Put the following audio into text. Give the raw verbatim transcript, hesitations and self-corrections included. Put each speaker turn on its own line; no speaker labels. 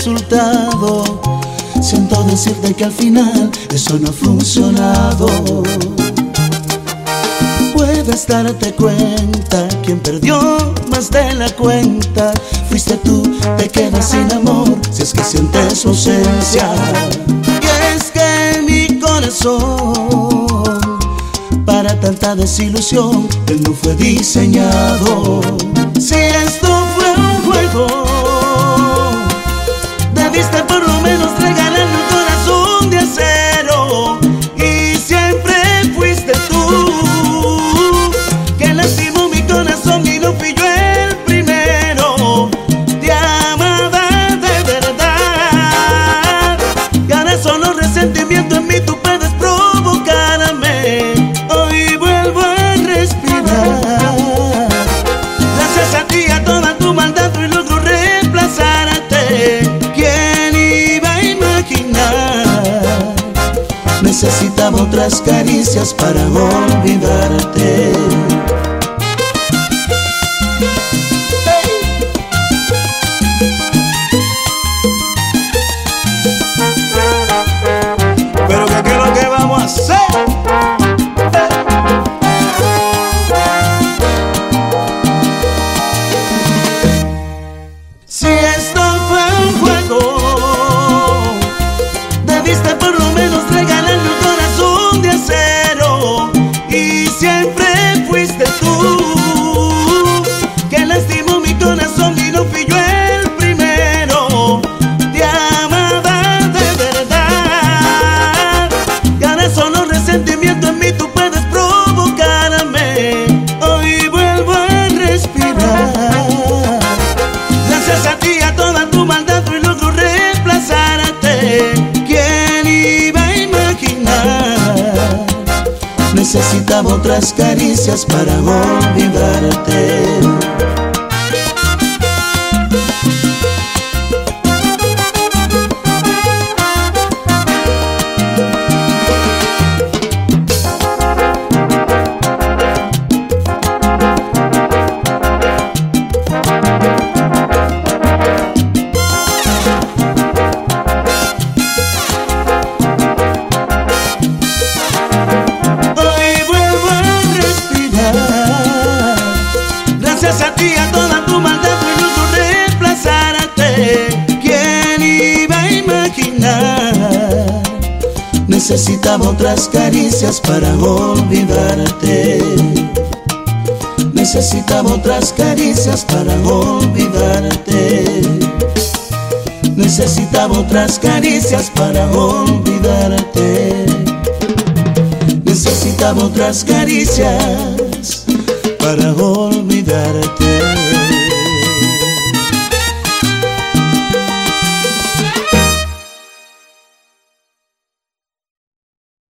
resultado. Siento decirte que al final eso no ha funcionado. Puedes darte cuenta, quien perdió más de la cuenta fuiste tú. Te quedas sin amor si es que sientes su ausencia. Y es que mi corazón para tanta desilusión él no fue diseñado. Si esto fue un juego, debiste por lo menos regalarme un corazón de acero. Y siempre fuiste tú que lastimó mi corazón y no fui yo el primero. Te amaba de verdad y ahora solo resentimiento en mí tú puedes provocarme. Hoy vuelvo a respirar gracias a ti, a toda tu maldad y logro reemplazarte. ¿Quién iba a imaginar? Necesitaba otras caricias para olvidarte. Pero ¿qué es lo que vamos a hacer? Si esto fue un juego, debiste por lo menos regalarme un corazón de acero. Y siempre fuiste tú que lastimó mi corazón y no fui yo el primero. Te amaba de verdad y ahora solo resentimiento en mí tú puedes provocarme. Hoy vuelvo a respirar gracias a ti, a toda tu maldad y logro reemplazarte. ¿Quién iba a imaginar? Necesitaba otras caricias para olvidarte. Gracias a ti, a toda tu maldad y logro reemplazarte. ¿Quién iba a imaginar? Necesitaba otras caricias para olvidarte. Necesitaba otras caricias para olvidarte. Necesitaba otras caricias para olvidarte. Necesitaba otras caricias para olvidarte.